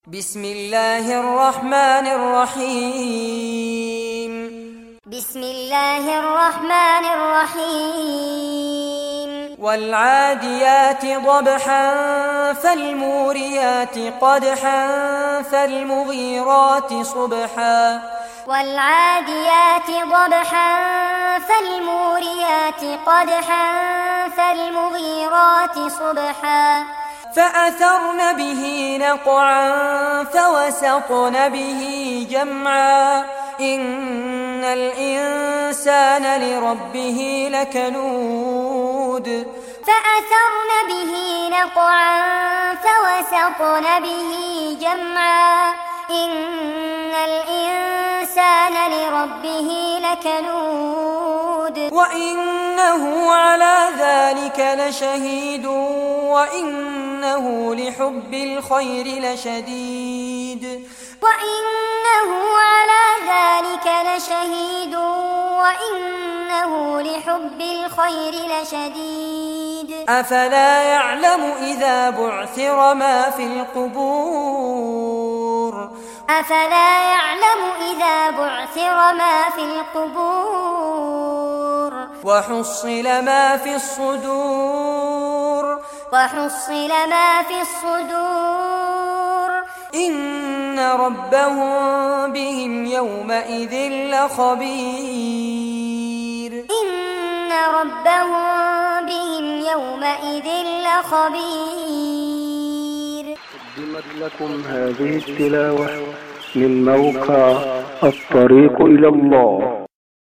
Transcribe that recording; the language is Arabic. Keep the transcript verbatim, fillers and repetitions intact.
بسم الله الرحمن الرحيم بسم الله الرحمن الرحيم والعاديات ضبحا فالموريات قدحا فالمغيرات صبحا والعاديات ضبحا فالموريات قدحا فالمغيرات صبحا فأثرن به نقعا فوسطن به جمعا إن الإنسان لربه لكنود فأثرن به نقعا فوسطن به جمعا إن الإنسان لربه لكنود وإنه على ذلك لشهيد وإنه لحب الخير لشديد وإنه على ذلك لشهيد وإنه لحب الخير لشديد أفلا يعلم إذا بعثر ما في القبور أفلا يعلم إذا بعثر ما في القبور وحصل ما في الصدور وحصل ما في الصدور إن ربهم بهم يومئذ لخبير إن ربهم بهم يومئذ لخبير. قدمت لكم هذه التلاوة من موقع الطريق إلى الله.